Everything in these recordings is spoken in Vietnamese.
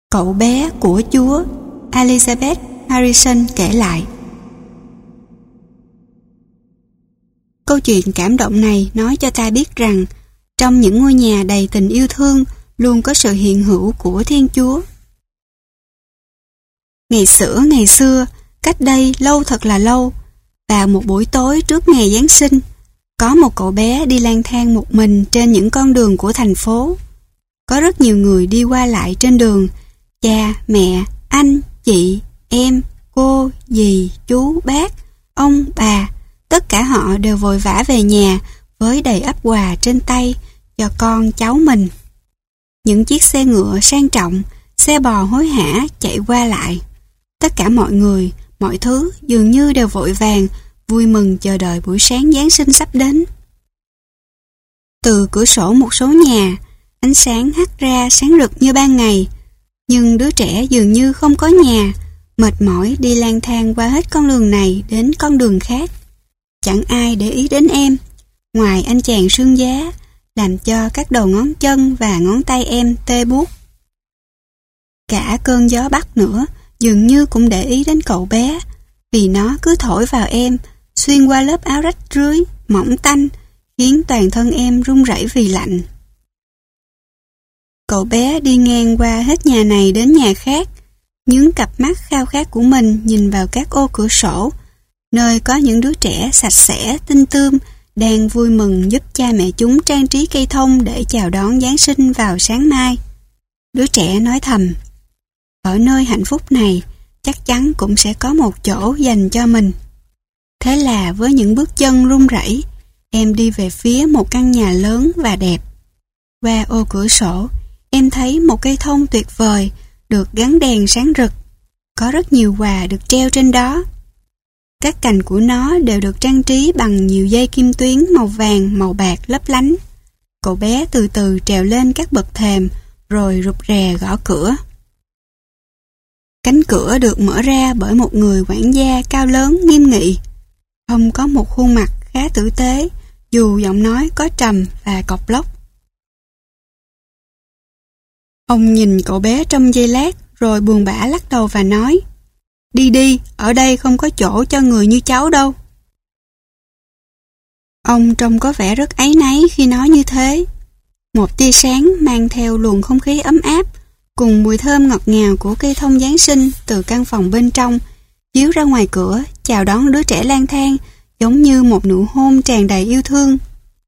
Cậu bé của Chúa, Elizabeth Harrison kể lại. Câu chuyện cảm động này nói cho ta biết rằng trong những ngôi nhà đầy tình yêu thương luôn có sự hiện hữu của Thiên Chúa. Ngày xưa, cách đây lâu thật là lâu, vào một buổi tối trước ngày Giáng sinh, có một cậu bé đi lang thang một mình trên những con đường của thành phố. Có rất nhiều người đi qua lại trên đường, cha, mẹ, anh, chị, em, cô, dì, chú, bác, ông, bà, tất cả họ đều vội vã về nhà với đầy ắp quà trên tay cho con cháu mình. Những chiếc xe ngựa sang trọng, xe bò hối hả chạy qua lại. Tất cả mọi người, mọi thứ dường như đều vội vàng, vui mừng chờ đợi buổi sáng Giáng sinh sắp đến. Từ cửa sổ một số nhà, ánh sáng hắt ra sáng rực như ban ngày, nhưng đứa trẻ dường như không có nhà, mệt mỏi đi lang thang qua hết con đường này đến con đường khác. Chẳng ai để ý đến em, ngoài anh chàng sương giá, làm cho các đầu ngón chân và ngón tay em tê buốt. Cả cơn gió bắc nữa dường như cũng để ý đến cậu bé, vì nó cứ thổi vào em, xuyên qua lớp áo rách rưới, mỏng tanh, khiến toàn thân em run rẩy vì lạnh. Cậu bé đi ngang qua hết nhà này đến nhà khác, nhướng cặp mắt khao khát của mình nhìn vào các ô cửa sổ, nơi có những đứa trẻ sạch sẽ, tinh tươm, đang vui mừng giúp cha mẹ chúng trang trí cây thông để chào đón Giáng sinh vào sáng mai. Đứa trẻ nói thầm, ở nơi hạnh phúc này, chắc chắn cũng sẽ có một chỗ dành cho mình. Thế là với những bước chân run rẩy, em đi về phía một căn nhà lớn và đẹp. Qua ô cửa sổ, em thấy một cây thông tuyệt vời, được gắn đèn sáng rực. Có rất nhiều quà được treo trên đó. Các cành của nó đều được trang trí bằng nhiều dây kim tuyến màu vàng, màu bạc lấp lánh. Cậu bé từ từ trèo lên các bậc thềm, rồi rụt rè gõ cửa. Cánh cửa được mở ra bởi một người quản gia cao lớn nghiêm nghị. Ông có một khuôn mặt khá tử tế, dù giọng nói có trầm và cộc lốc. Ông nhìn cậu bé trong giây lát, rồi buồn bã lắc đầu và nói, đi đi, ở đây không có chỗ cho người như cháu đâu. Ông trông có vẻ rất áy náy khi nói như thế. Một tia sáng mang theo luồng không khí ấm áp, cùng mùi thơm ngọt ngào của cây thông Giáng sinh từ căn phòng bên trong, chiếu ra ngoài cửa, chào đón đứa trẻ lang thang, giống như một nụ hôn tràn đầy yêu thương.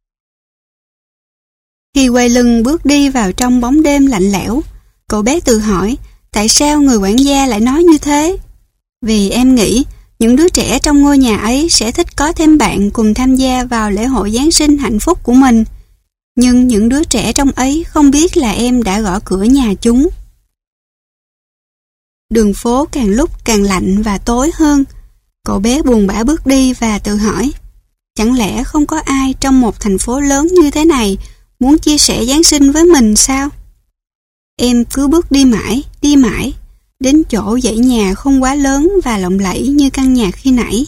Khi quay lưng bước đi vào trong bóng đêm lạnh lẽo, cậu bé tự hỏi, tại sao người quản gia lại nói như thế? Vì em nghĩ, những đứa trẻ trong ngôi nhà ấy sẽ thích có thêm bạn cùng tham gia vào lễ hội Giáng sinh hạnh phúc của mình. Nhưng những đứa trẻ trong ấy không biết là em đã gõ cửa nhà chúng. Đường phố càng lúc càng lạnh và tối hơn. Cậu bé buồn bã bước đi và tự hỏi, chẳng lẽ không có ai trong một thành phố lớn như thế này muốn chia sẻ Giáng sinh với mình sao? Em cứ bước đi mãi, đến chỗ dãy nhà không quá lớn và lộng lẫy như căn nhà khi nãy.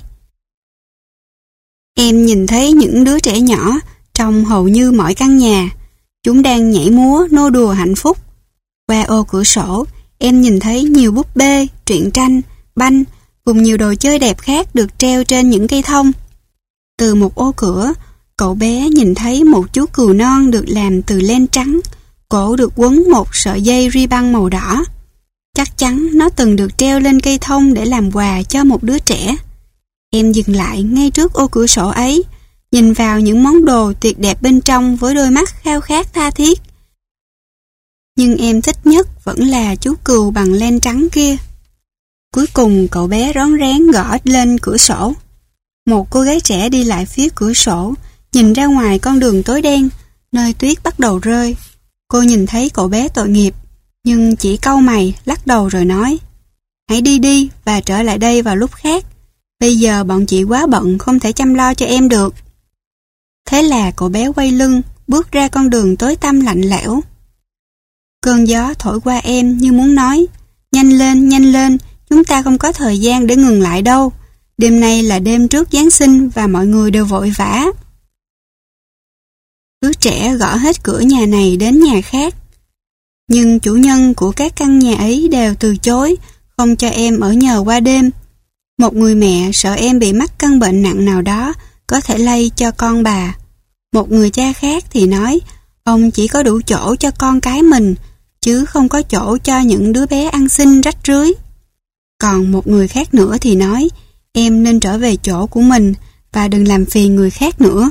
Em nhìn thấy những đứa trẻ nhỏ trong hầu như mọi căn nhà. Chúng đang nhảy múa, nô đùa hạnh phúc. Qua ô cửa sổ, em nhìn thấy nhiều búp bê, truyện tranh, banh cùng nhiều đồ chơi đẹp khác được treo trên những cây thông. Từ một ô cửa, cậu bé nhìn thấy một chú cừu non được làm từ len trắng, cổ được quấn một sợi dây ri băng màu đỏ. Chắc chắn nó từng được treo lên cây thông để làm quà cho một đứa trẻ. Em dừng lại ngay trước ô cửa sổ ấy, nhìn vào những món đồ tuyệt đẹp bên trong với đôi mắt khao khát tha thiết. Nhưng em thích nhất vẫn là chú cừu bằng len trắng kia. Cuối cùng cậu bé rón rén gõ lên cửa sổ. Một cô gái trẻ đi lại phía cửa sổ, nhìn ra ngoài con đường tối đen, nơi tuyết bắt đầu rơi. Cô nhìn thấy cậu bé tội nghiệp, nhưng chỉ cau mày, lắc đầu rồi nói, hãy đi đi và trở lại đây vào lúc khác. Bây giờ bọn chị quá bận không thể chăm lo cho em được. Thế là cậu bé quay lưng, bước ra con đường tối tăm lạnh lẽo. Cơn gió thổi qua em như muốn nói, nhanh lên, chúng ta không có thời gian để ngừng lại đâu. Đêm nay là đêm trước Giáng sinh và mọi người đều vội vã. Đứa trẻ gõ hết cửa nhà này đến nhà khác. Nhưng chủ nhân của các căn nhà ấy đều từ chối, không cho em ở nhờ qua đêm. Một người mẹ sợ em bị mắc căn bệnh nặng nào đó có thể lây cho con bà. Một người cha khác thì nói ông chỉ có đủ chỗ cho con cái mình, chứ không có chỗ cho những đứa bé ăn xin rách rưới. Còn một người khác nữa thì nói em nên trở về chỗ của mình và đừng làm phiền người khác nữa.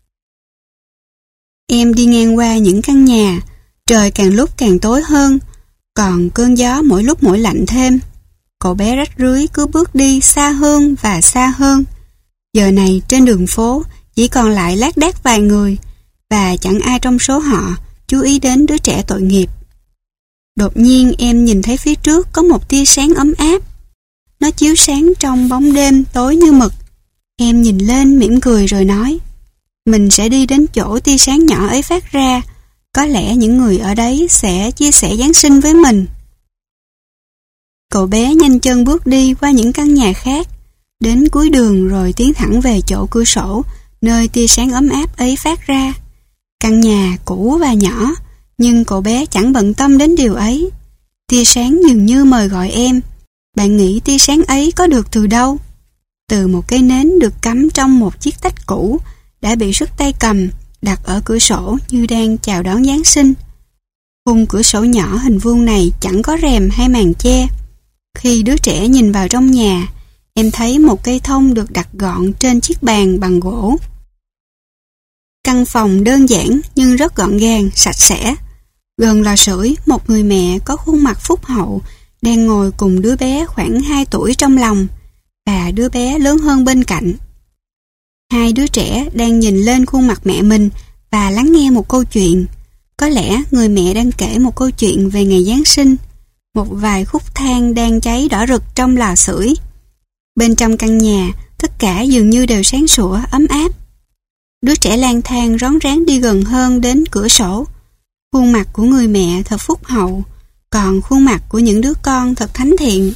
Em đi ngang qua những căn nhà, trời càng lúc càng tối hơn, còn cơn gió mỗi lúc mỗi lạnh thêm. Cậu bé rách rưới cứ bước đi xa hơn và xa hơn. Giờ này trên đường phố chỉ còn lại lác đác vài người, và chẳng ai trong số họ chú ý đến đứa trẻ tội nghiệp. Đột nhiên em nhìn thấy phía trước có một tia sáng ấm áp. Nó chiếu sáng trong bóng đêm tối như mực. Em nhìn lên mỉm cười rồi nói, mình sẽ đi đến chỗ tia sáng nhỏ ấy phát ra. Có lẽ những người ở đấy sẽ chia sẻ Giáng sinh với mình. Cậu bé nhanh chân bước đi qua những căn nhà khác, đến cuối đường rồi tiến thẳng về chỗ cửa sổ, nơi tia sáng ấm áp ấy phát ra. Căn nhà cũ và nhỏ, nhưng cậu bé chẳng bận tâm đến điều ấy. Tia sáng dường như mời gọi em. Bạn nghĩ tia sáng ấy có được từ đâu? Từ một cây nến được cắm trong một chiếc tách cũ, đã bị sứt tay cầm, đặt ở cửa sổ như đang chào đón Giáng sinh. Khung cửa sổ nhỏ hình vuông này chẳng có rèm hay màn che. Khi đứa trẻ nhìn vào trong nhà, em thấy một cây thông được đặt gọn trên chiếc bàn bằng gỗ. Căn phòng đơn giản nhưng rất gọn gàng, sạch sẽ. Gần lò sưởi, một người mẹ có khuôn mặt phúc hậu đang ngồi cùng đứa bé khoảng 2 tuổi trong lòng và đứa bé lớn hơn bên cạnh. Hai đứa trẻ đang nhìn lên khuôn mặt mẹ mình và lắng nghe một câu chuyện. Có lẽ người mẹ đang kể một câu chuyện về ngày Giáng sinh. Một vài khúc than đang cháy đỏ rực trong lò sưởi. Bên trong căn nhà, tất cả dường như đều sáng sủa, ấm áp. Đứa trẻ lang thang rón rén đi gần hơn đến cửa sổ. Khuôn mặt của người mẹ thật phúc hậu, còn khuôn mặt của những đứa con thật thánh thiện.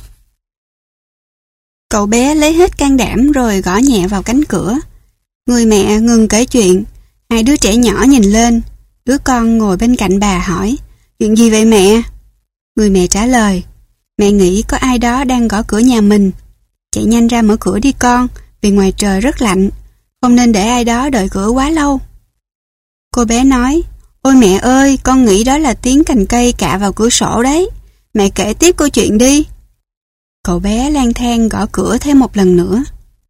Cậu bé lấy hết can đảm rồi gõ nhẹ vào cánh cửa. Người mẹ ngừng kể chuyện. Hai đứa trẻ nhỏ nhìn lên. Đứa con ngồi bên cạnh bà hỏi, chuyện gì vậy mẹ? Người mẹ trả lời, mẹ nghĩ có ai đó đang gõ cửa nhà mình. Chạy nhanh ra mở cửa đi con, vì ngoài trời rất lạnh. Không nên để ai đó đợi cửa quá lâu. Cô bé nói, ôi mẹ ơi, con nghĩ đó là tiếng cành cây cạ vào cửa sổ đấy. Mẹ kể tiếp câu chuyện đi. Cậu bé lang thang gõ cửa thêm một lần nữa.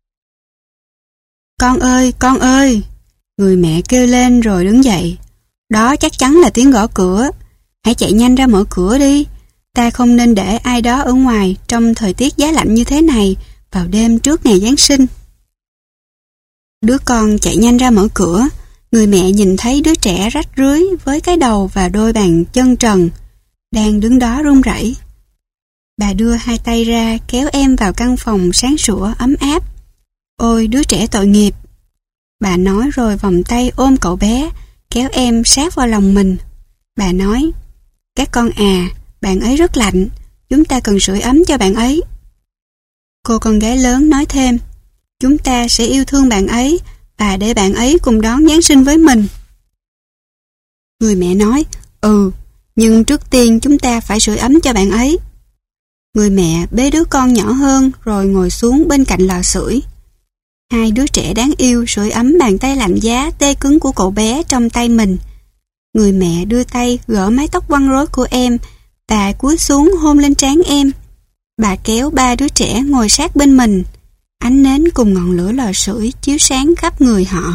Con ơi, người mẹ kêu lên rồi đứng dậy. Đó chắc chắn là tiếng gõ cửa. Hãy chạy nhanh ra mở cửa đi. Ta không nên để ai đó ở ngoài trong thời tiết giá lạnh như thế này vào đêm trước ngày Giáng sinh. Đứa con chạy nhanh ra mở cửa. Người mẹ nhìn thấy đứa trẻ rách rưới với cái đầu và đôi bàn chân trần, đang đứng đó run rẩy. Bà đưa hai tay ra kéo em vào căn phòng sáng sủa ấm áp. Ôi đứa trẻ tội nghiệp. Bà nói rồi vòng tay ôm cậu bé, kéo em sát vào lòng mình. Bà nói, các con à, bạn ấy rất lạnh, chúng ta cần sưởi ấm cho bạn ấy. Cô con gái lớn nói thêm, chúng ta sẽ yêu thương bạn ấy và để bạn ấy cùng đón Giáng sinh với mình. Người mẹ nói, nhưng trước tiên chúng ta phải sưởi ấm cho bạn ấy. Người mẹ bế đứa con nhỏ hơn rồi ngồi xuống bên cạnh lò sưởi. Hai đứa trẻ đáng yêu sưởi ấm bàn tay lạnh giá tê cứng của cậu bé trong tay mình. Người mẹ đưa tay gỡ mái tóc quăn rối của em và cúi xuống hôn lên trán em. Bà kéo ba đứa trẻ ngồi sát bên mình. Ánh nến cùng ngọn lửa lò sưởi chiếu sáng khắp người họ.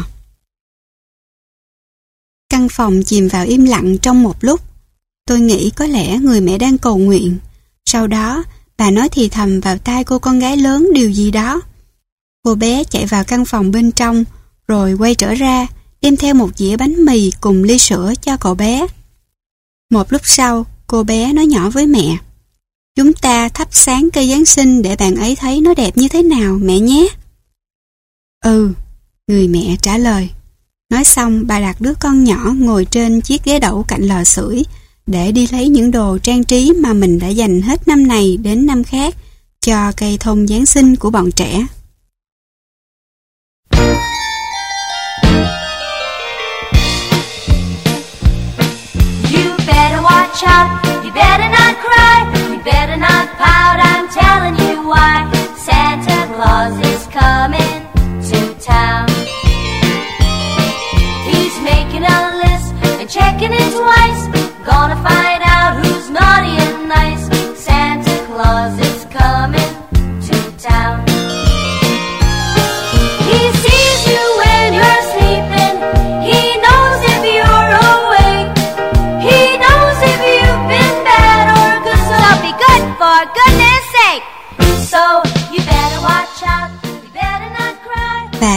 Căn phòng chìm vào im lặng trong một lúc. Tôi nghĩ có lẽ người mẹ đang cầu nguyện. Sau đó, bà nói thì thầm vào tai cô con gái lớn điều gì đó. Cô bé chạy vào căn phòng bên trong, rồi quay trở ra, đem theo một dĩa bánh mì cùng ly sữa cho cậu bé. Một lúc sau, cô bé nói nhỏ với mẹ, chúng ta thắp sáng cây Giáng sinh để bạn ấy thấy nó đẹp như thế nào mẹ nhé. Người mẹ trả lời. Nói xong, bà đặt đứa con nhỏ ngồi trên chiếc ghế đẩu cạnh lò sưởi để đi lấy những đồ trang trí mà mình đã dành hết năm này đến năm khác cho cây thông Giáng sinh của bọn trẻ. You better watch out.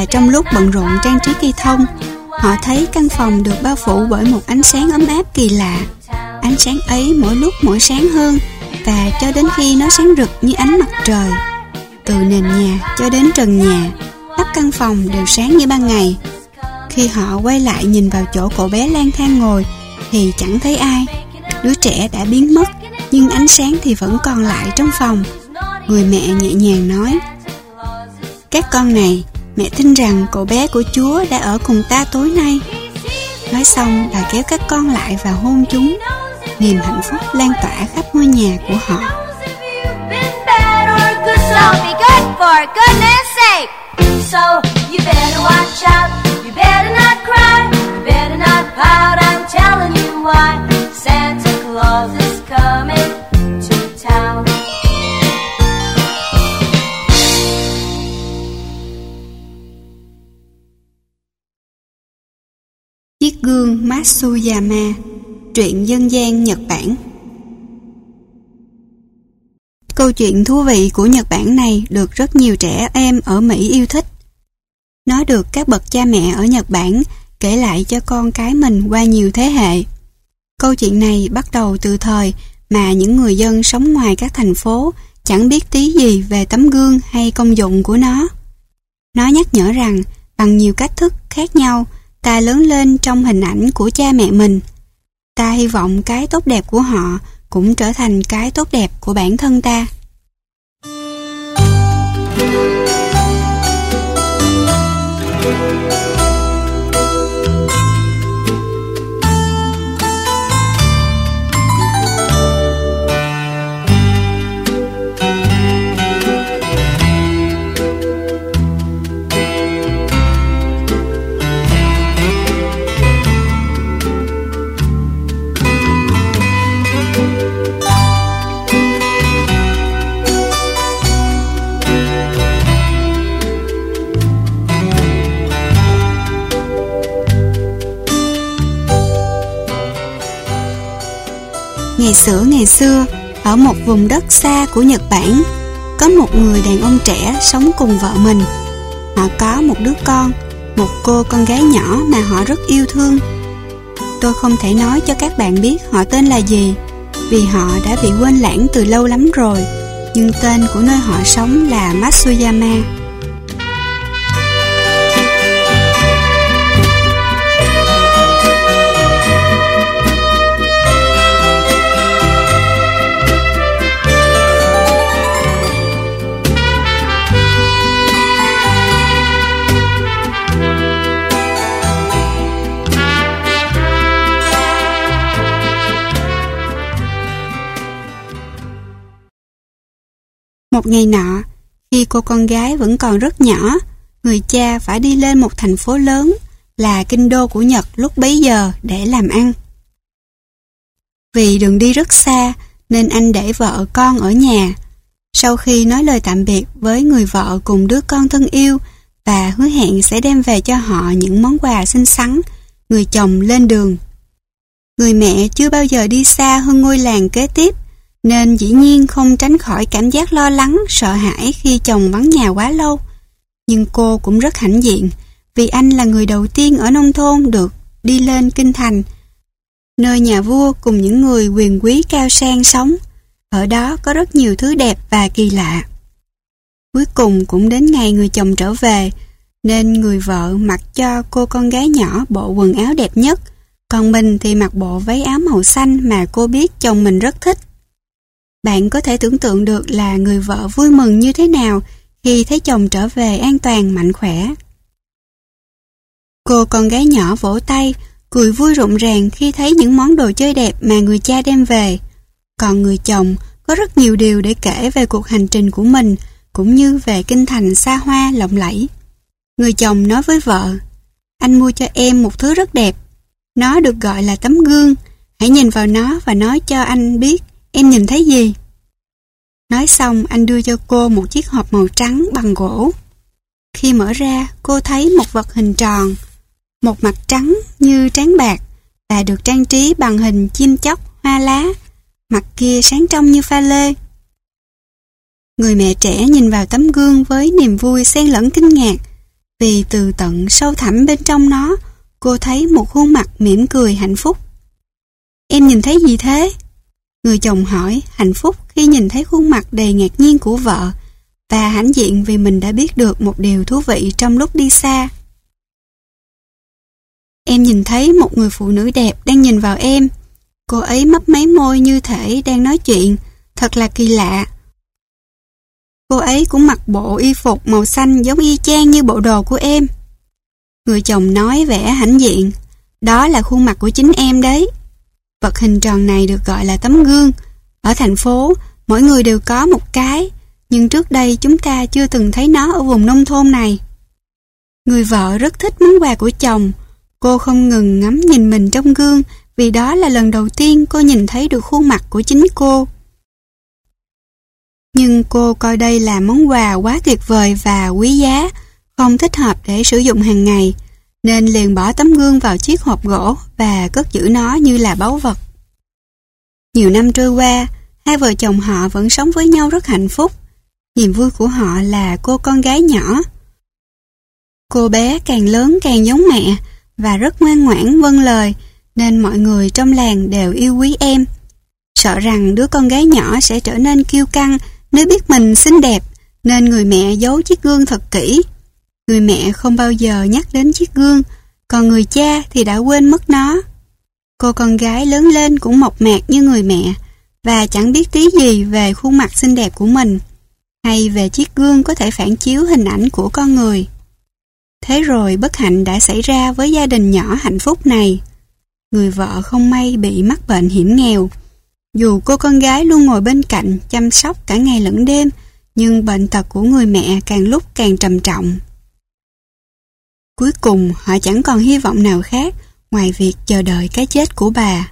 trong lúc bận rộn trang trí cây thông, họ thấy căn phòng được bao phủ bởi một ánh sáng ấm áp kỳ lạ. Ánh sáng ấy mỗi lúc mỗi sáng hơn, và cho đến khi nó sáng rực như ánh mặt trời. Từ nền nhà cho đến trần nhà, khắp căn phòng đều sáng như ban ngày. Khi họ quay lại nhìn vào chỗ cậu bé lang thang ngồi thì chẳng thấy ai. Đứa trẻ đã biến mất, nhưng ánh sáng thì vẫn còn lại trong phòng. Người mẹ nhẹ nhàng nói: "Các con này, mẹ tin rằng cậu bé của Chúa đã ở cùng ta tối nay." Nói xong, bà kéo các con lại và hôn chúng. Niềm hạnh phúc lan tỏa khắp ngôi nhà của họ. So you better watch out, you better not cry, you better not pout, I'm telling you why. Santa Claus is coming to town. Chiếc gương Matsuyama, truyện dân gian Nhật Bản. Câu chuyện thú vị của Nhật Bản này được rất nhiều trẻ em ở Mỹ yêu thích. Nó được các bậc cha mẹ ở Nhật Bản kể lại cho con cái mình qua nhiều thế hệ. Câu chuyện này bắt đầu từ thời mà những người dân sống ngoài các thành phố chẳng biết tí gì về tấm gương hay công dụng của nó. Nó nhắc nhở rằng bằng nhiều cách thức khác nhau, ta lớn lên trong hình ảnh của cha mẹ mình. Ta hy vọng cái tốt đẹp của họ cũng trở thành cái tốt đẹp của bản thân ta. Ngày xưa, ở một vùng đất xa của Nhật Bản, có một người đàn ông trẻ sống cùng vợ mình. Họ có một đứa con, một cô con gái nhỏ mà họ rất yêu thương. Tôi không thể nói cho các bạn biết họ tên là gì, vì họ đã bị quên lãng từ lâu lắm rồi, nhưng tên của nơi họ sống là Matsuyama. Một ngày nọ, khi cô con gái vẫn còn rất nhỏ, người cha phải đi lên một thành phố lớn là kinh đô của Nhật lúc bấy giờ để làm ăn. Vì đường đi rất xa nên anh để vợ con ở nhà. Sau khi nói lời tạm biệt với người vợ cùng đứa con thân yêu và hứa hẹn sẽ đem về cho họ những món quà xinh xắn, người chồng lên đường. Người mẹ chưa bao giờ đi xa hơn ngôi làng kế tiếp, nên dĩ nhiên không tránh khỏi cảm giác lo lắng, sợ hãi khi chồng vắng nhà quá lâu. Nhưng cô cũng rất hãnh diện, vì anh là người đầu tiên ở nông thôn được đi lên kinh thành, nơi nhà vua cùng những người quyền quý cao sang sống. Ở đó có rất nhiều thứ đẹp và kỳ lạ. Cuối cùng cũng đến ngày người chồng trở về, nên người vợ mặc cho cô con gái nhỏ bộ quần áo đẹp nhất, còn mình thì mặc bộ váy áo màu xanh mà cô biết chồng mình rất thích. Bạn có thể tưởng tượng được là người vợ vui mừng như thế nào khi thấy chồng trở về an toàn mạnh khỏe. Cô con gái nhỏ vỗ tay, cười vui rộn ràng khi thấy những món đồ chơi đẹp mà người cha đem về. Còn người chồng có rất nhiều điều để kể về cuộc hành trình của mình, cũng như về kinh thành xa hoa lộng lẫy. Người chồng nói với vợ: "Anh mua cho em một thứ rất đẹp. Nó được gọi là tấm gương. Hãy nhìn vào nó và nói cho anh biết em nhìn thấy gì." Nói xong, anh đưa cho cô một chiếc hộp màu trắng bằng gỗ. Khi mở ra, cô thấy một vật hình tròn, một mặt trắng như trán bạc và được trang trí bằng hình chim chóc, hoa lá. Mặt kia sáng trong như pha lê. Người mẹ trẻ nhìn vào tấm gương với niềm vui xen lẫn kinh ngạc. vì từ tận sâu thẳm bên trong nó, cô thấy một khuôn mặt mỉm cười hạnh phúc. Em nhìn thấy gì thế? Người chồng hỏi, hạnh phúc khi nhìn thấy khuôn mặt đầy ngạc nhiên của vợ và hãnh diện vì mình đã biết được một điều thú vị trong lúc đi xa. Em nhìn thấy một người phụ nữ đẹp đang nhìn vào em. Cô ấy mấp máy môi như thể đang nói chuyện, thật là kỳ lạ. Cô ấy cũng mặc bộ y phục màu xanh giống y chang như bộ đồ của em. Người chồng nói vẻ hãnh diện, đó là khuôn mặt của chính em đấy. Vật hình tròn này được gọi là tấm gương. Ở thành phố, mỗi người đều có một cái, nhưng trước đây chúng ta chưa từng thấy nó ở vùng nông thôn này. Người vợ rất thích món quà của chồng. Cô không ngừng ngắm nhìn mình trong gương vì đó là lần đầu tiên cô nhìn thấy được khuôn mặt của chính cô. Nhưng cô coi đây là món quà quá tuyệt vời và quý giá, không thích hợp để sử dụng hàng ngày, nên liền bỏ tấm gương vào chiếc hộp gỗ và cất giữ nó như là báu vật. Nhiều năm trôi qua, hai vợ chồng họ vẫn sống với nhau rất hạnh phúc. Niềm vui của họ là cô con gái nhỏ. Cô bé càng lớn càng giống mẹ và rất ngoan ngoãn vâng lời, nên mọi người trong làng đều yêu quý em. Sợ rằng đứa con gái nhỏ sẽ trở nên kiêu căng nếu biết mình xinh đẹp, nên người mẹ giấu chiếc gương thật kỹ. Người mẹ không bao giờ nhắc đến chiếc gương, còn người cha thì đã quên mất nó. Cô con gái lớn lên cũng mộc mạc như người mẹ và chẳng biết tí gì về khuôn mặt xinh đẹp của mình hay về chiếc gương có thể phản chiếu hình ảnh của con người. Thế rồi bất hạnh đã xảy ra với gia đình nhỏ hạnh phúc này. Người vợ không may bị mắc bệnh hiểm nghèo. Dù cô con gái luôn ngồi bên cạnh chăm sóc cả ngày lẫn đêm, nhưng bệnh tật của người mẹ càng lúc càng trầm trọng. Cuối cùng họ chẳng còn hy vọng nào khác ngoài việc chờ đợi cái chết của bà.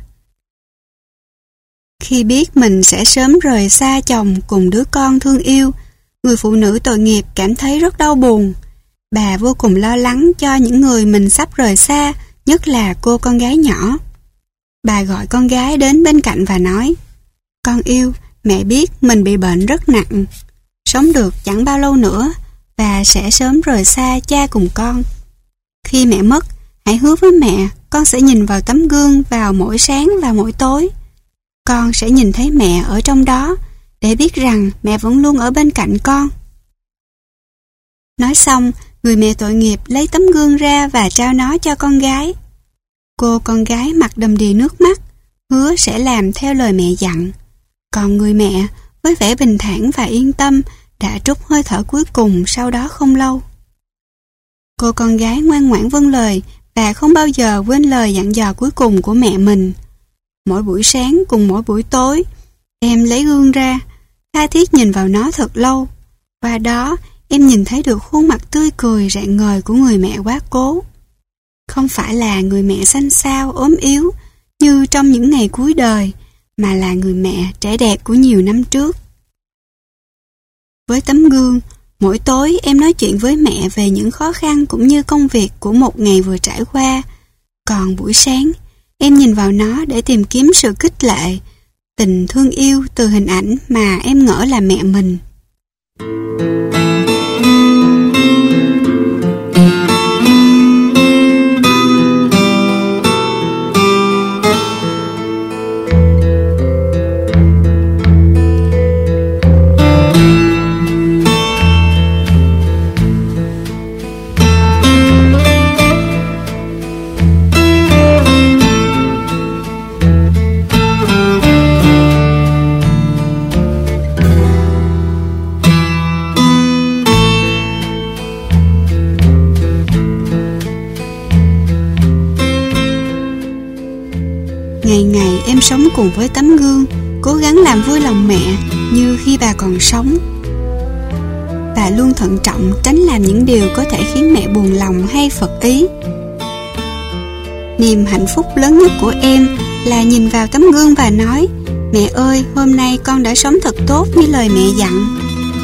Khi biết mình sẽ sớm rời xa chồng cùng đứa con thương yêu, người phụ nữ tội nghiệp cảm thấy rất đau buồn. Bà vô cùng lo lắng cho những người mình sắp rời xa, nhất là cô con gái nhỏ. Bà gọi con gái đến bên cạnh và nói, con yêu, mẹ biết mình bị bệnh rất nặng, sống được chẳng bao lâu nữa và sẽ sớm rời xa cha cùng con. Khi mẹ mất, hãy hứa với mẹ con sẽ nhìn vào tấm gương vào mỗi sáng và mỗi tối. Con sẽ nhìn thấy mẹ ở trong đó để biết rằng mẹ vẫn luôn ở bên cạnh con. Nói xong, người mẹ tội nghiệp lấy tấm gương ra và trao nó cho con gái. Cô con gái mặt đầm đìa nước mắt, hứa sẽ làm theo lời mẹ dặn. Còn người mẹ, với vẻ bình thản và yên tâm, đã trút hơi thở cuối cùng sau đó không lâu. Cô con gái ngoan ngoãn vâng lời và không bao giờ quên lời dặn dò cuối cùng của mẹ mình. Mỗi buổi sáng cùng mỗi buổi tối, em lấy gương ra, tha thiết nhìn vào nó thật lâu. Qua đó, em nhìn thấy được khuôn mặt tươi cười rạng ngời của người mẹ quá cố. Không phải là người mẹ xanh xao, ốm yếu như trong những ngày cuối đời, mà là người mẹ trẻ đẹp của nhiều năm trước. Với tấm gương, mỗi tối em nói chuyện với mẹ về những khó khăn cũng như công việc của một ngày vừa trải qua. Còn buổi sáng, em nhìn vào nó để tìm kiếm sự khích lệ, tình thương yêu từ hình ảnh mà em ngỡ là mẹ mình. Ngày ngày em sống cùng với tấm gương, cố gắng làm vui lòng mẹ như khi bà còn sống. Bà luôn thận trọng tránh làm những điều có thể khiến mẹ buồn lòng hay phật ý. Niềm hạnh phúc lớn nhất của em là nhìn vào tấm gương và nói, mẹ ơi, hôm nay con đã sống thật tốt như lời mẹ dặn.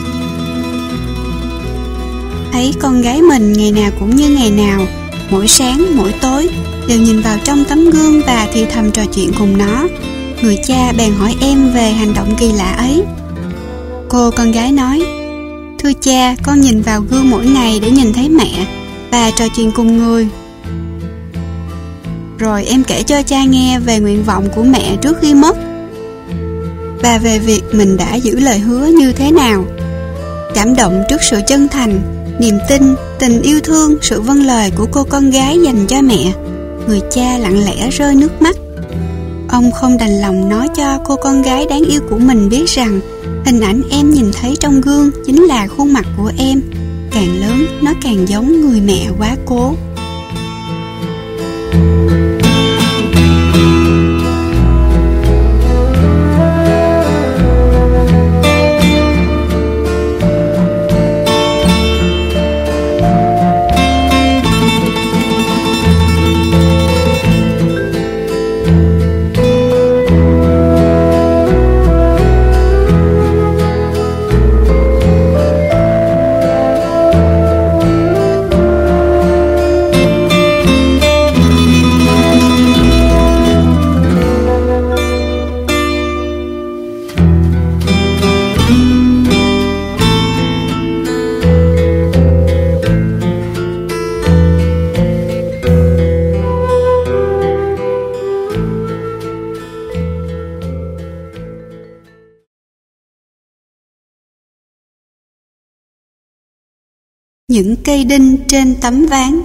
Thấy con gái mình ngày nào cũng như ngày nào, mỗi sáng, mỗi tối đều nhìn vào trong tấm gương và thì thầm trò chuyện cùng nó. Người cha bèn hỏi em về hành động kỳ lạ ấy. Cô con gái nói, thưa cha, con nhìn vào gương mỗi ngày để nhìn thấy mẹ, và trò chuyện cùng người. Rồi em kể cho cha nghe về nguyện vọng của mẹ trước khi mất và về việc mình đã giữ lời hứa như thế nào. Cảm động trước sự chân thành, niềm tin, tình yêu thương, sự vâng lời của cô con gái dành cho mẹ, người cha lặng lẽ rơi nước mắt. Ông không đành lòng nói cho cô con gái đáng yêu của mình biết rằng hình ảnh em nhìn thấy trong gương chính là khuôn mặt của em. Càng lớn, nó càng giống người mẹ quá cố. Những cây đinh trên tấm ván.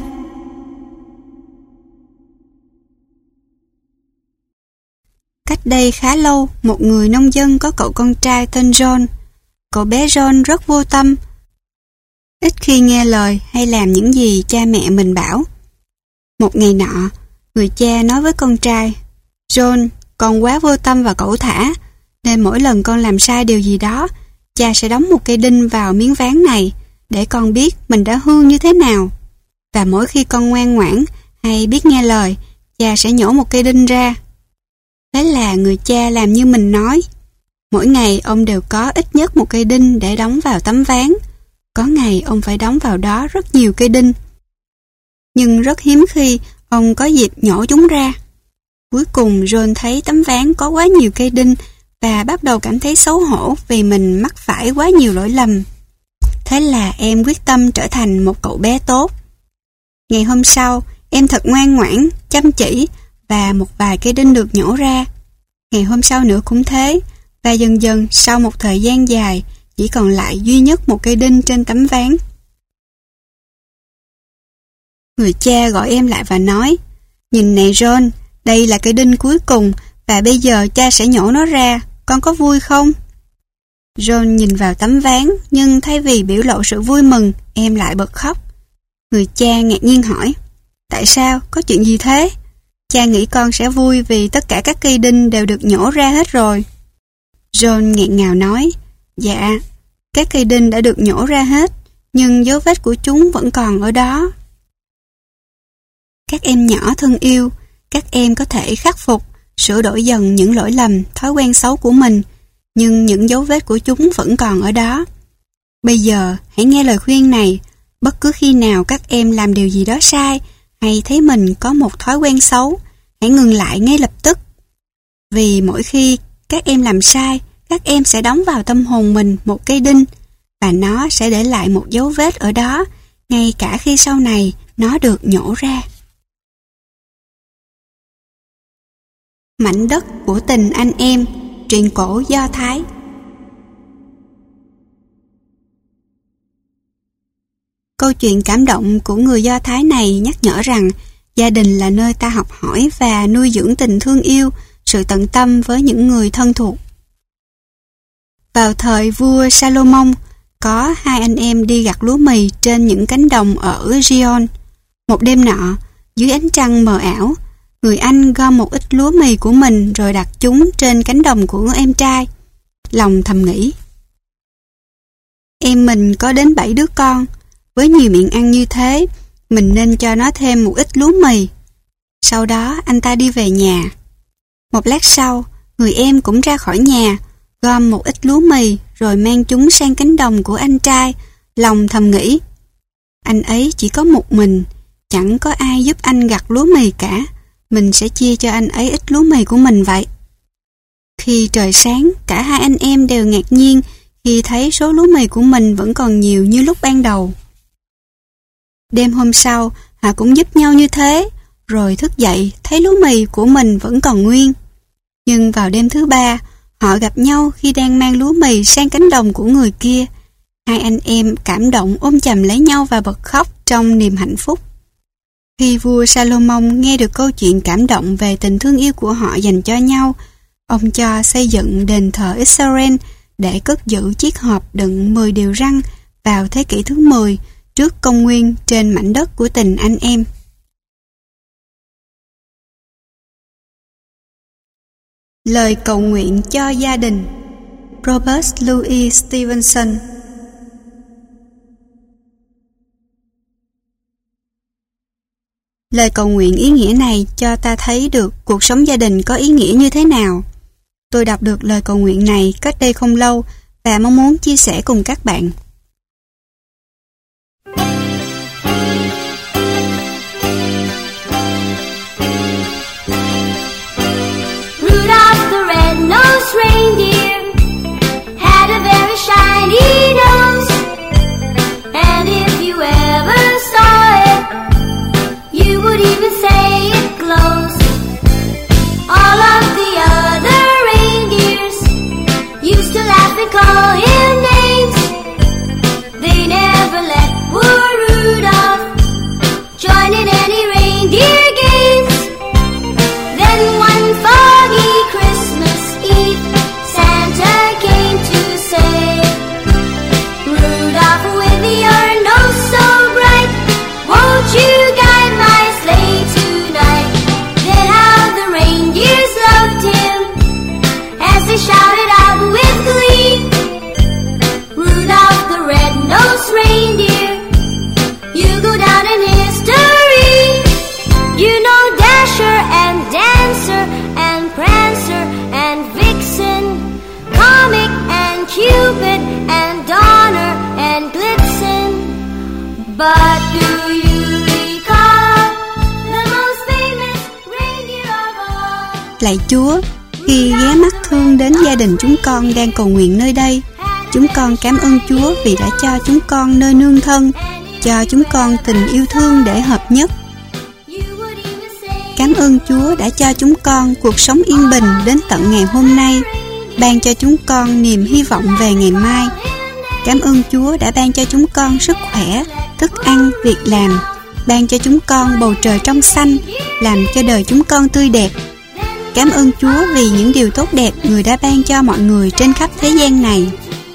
Cách đây khá lâu, một người nông dân có cậu con trai tên John. Cậu bé John rất vô tâm, ít khi nghe lời hay làm những gì cha mẹ mình bảo. Một ngày nọ, người cha nói với con trai: "John, con quá vô tâm và cẩu thả, nên mỗi lần con làm sai điều gì đó, cha sẽ đóng một cây đinh vào miếng ván này để con biết mình đã hư như thế nào. Và mỗi khi con ngoan ngoãn hay biết nghe lời, cha sẽ nhổ một cây đinh ra." Thế là người cha làm như mình nói. Mỗi ngày ông đều có ít nhất một cây đinh để đóng vào tấm ván. Có ngày ông phải đóng vào đó rất nhiều cây đinh. Nhưng rất hiếm khi ông có dịp nhổ chúng ra. Cuối cùng John thấy tấm ván có quá nhiều cây đinh và bắt đầu cảm thấy xấu hổ vì mình mắc phải quá nhiều lỗi lầm. Thế là em quyết tâm trở thành một cậu bé tốt. Ngày hôm sau, em thật ngoan ngoãn, chăm chỉ và một vài cây đinh được nhổ ra. Ngày hôm sau nữa cũng thế, và dần dần sau một thời gian dài, chỉ còn lại duy nhất một cây đinh trên tấm ván. Người cha gọi em lại và nói: "Nhìn này John, đây là cây đinh cuối cùng và bây giờ cha sẽ nhổ nó ra, con có vui không?" John nhìn vào tấm ván, nhưng thay vì biểu lộ sự vui mừng, em lại bật khóc. Người cha ngạc nhiên hỏi: "Tại sao? Có chuyện gì thế? Cha nghĩ con sẽ vui vì tất cả các cây đinh đều được nhổ ra hết rồi." John nghẹn ngào nói: "Dạ, các cây đinh đã được nhổ ra hết, nhưng dấu vết của chúng vẫn còn ở đó." Các em nhỏ thân yêu, các em có thể khắc phục, sửa đổi dần những lỗi lầm, thói quen xấu của mình, nhưng những dấu vết của chúng vẫn còn ở đó. Bây giờ, hãy nghe lời khuyên này. Bất cứ khi nào các em làm điều gì đó sai, hay thấy mình có một thói quen xấu, hãy ngừng lại ngay lập tức. Vì mỗi khi các em làm sai, các em sẽ đóng vào tâm hồn mình một cây đinh, và nó sẽ để lại một dấu vết ở đó, ngay cả khi sau này nó được nhổ ra. Mảnh đất của tình anh em. Truyện cổ Do Thái. Câu chuyện cảm động của người Do Thái này nhắc nhở rằng gia đình là nơi ta học hỏi và nuôi dưỡng tình thương yêu, sự tận tâm với những người thân thuộc. Vào thời vua Salomon, có hai anh em đi gặt lúa mì trên những cánh đồng ở Gion. Một đêm nọ, dưới ánh trăng mờ ảo, người anh gom một ít lúa mì của mình rồi đặt chúng trên cánh đồng của em trai. Lòng thầm nghĩ: em mình có đến 7 đứa con, với nhiều miệng ăn như thế, mình nên cho nó thêm một ít lúa mì. Sau đó anh ta đi về nhà. Một lát sau, người em cũng ra khỏi nhà, gom một ít lúa mì rồi mang chúng sang cánh đồng của anh trai. Lòng thầm nghĩ: anh ấy chỉ có một mình, chẳng có ai giúp anh gặt lúa mì cả, mình sẽ chia cho anh ấy ít lúa mì của mình vậy. Khi trời sáng, cả hai anh em đều ngạc nhiên khi thấy số lúa mì của mình vẫn còn nhiều như lúc ban đầu. Đêm hôm sau, họ cũng giúp nhau như thế, rồi thức dậy thấy lúa mì của mình vẫn còn nguyên. Nhưng vào đêm thứ ba, họ gặp nhau khi đang mang lúa mì sang cánh đồng của người kia. Hai anh em cảm động ôm chầm lấy nhau và bật khóc trong niềm hạnh phúc. Khi vua Salomon nghe được câu chuyện cảm động về tình thương yêu của họ dành cho nhau, ông cho xây dựng đền thờ Israel để cất giữ chiếc hộp đựng 10 điều răn vào thế kỷ thứ 10 trước công nguyên trên mảnh đất của tình anh em. Lời cầu nguyện cho gia đình. Robert Louis Stevenson. Lời cầu nguyện ý nghĩa này cho ta thấy được cuộc sống gia đình có ý nghĩa như thế nào. Tôi đọc được lời cầu nguyện này cách đây không lâu và mong muốn chia sẻ cùng các bạn. Rudolph the red-nosed reindeer had a very shiny nose, and if you ever saw it, you would even say it glows. All of the other reindeers used to laugh and call him names. They never let poor Rudolph join in any reindeer games. Then one foggy Christmas Eve, Santa came to say, Rudolph, with your nose so bright, won't you guide my sleigh tonight? Then how the reindeers loved him as they shouted out with glee, Rudolph the red-nosed reindeer, you go down in history. You know Dasher and Dancer and Prancer and Vixen, Comet and Cupid and Donner and Blitzen. But do you recall the most famous reindeer of all? Lạy Chúa, khi ghé mắt thương đến gia đình chúng con đang cầu nguyện nơi đây, chúng con cảm ơn Chúa vì đã cho chúng con nơi nương thân, cho chúng con tình yêu thương để hợp nhất. Cảm ơn Chúa đã cho chúng con cuộc sống yên bình đến tận ngày hôm nay, ban cho chúng con niềm hy vọng về ngày mai. Cảm ơn Chúa đã ban cho chúng con sức khỏe, thức ăn, việc làm, ban cho chúng con bầu trời trong xanh, làm cho đời chúng con tươi đẹp. Cảm ơn Chúa vì những điều tốt đẹp Người đã ban cho mọi người trên khắp thế gian này.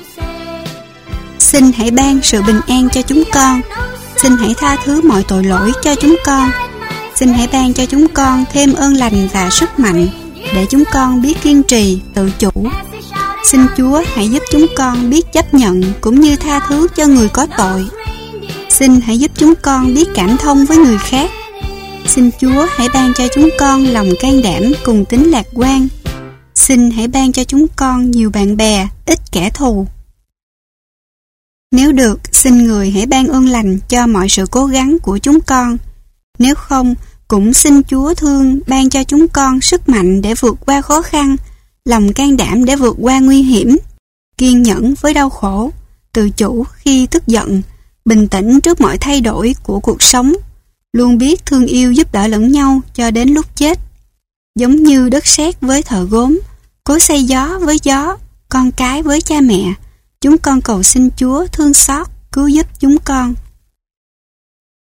Xin hãy ban sự bình an cho chúng con. Xin hãy tha thứ mọi tội lỗi cho chúng con. Xin hãy ban cho chúng con thêm ơn lành và sức mạnh để chúng con biết kiên trì, tự chủ. Xin Chúa hãy giúp chúng con biết chấp nhận cũng như tha thứ cho người có tội. Xin hãy giúp chúng con biết cảm thông với người khác. Xin Chúa hãy ban cho chúng con lòng can đảm cùng tính lạc quan. Xin hãy ban cho chúng con nhiều bạn bè, ít kẻ thù. Nếu được, xin Người hãy ban ơn lành cho mọi sự cố gắng của chúng con. Nếu không, cũng xin Chúa thương ban cho chúng con sức mạnh để vượt qua khó khăn, lòng can đảm để vượt qua nguy hiểm, kiên nhẫn với đau khổ, tự chủ khi tức giận, bình tĩnh trước mọi thay đổi của cuộc sống, luôn biết thương yêu giúp đỡ lẫn nhau cho đến lúc chết. Giống như đất sét với thợ gốm, cối xay gió với gió, con cái với cha mẹ, chúng con cầu xin Chúa thương xót, cứu giúp chúng con.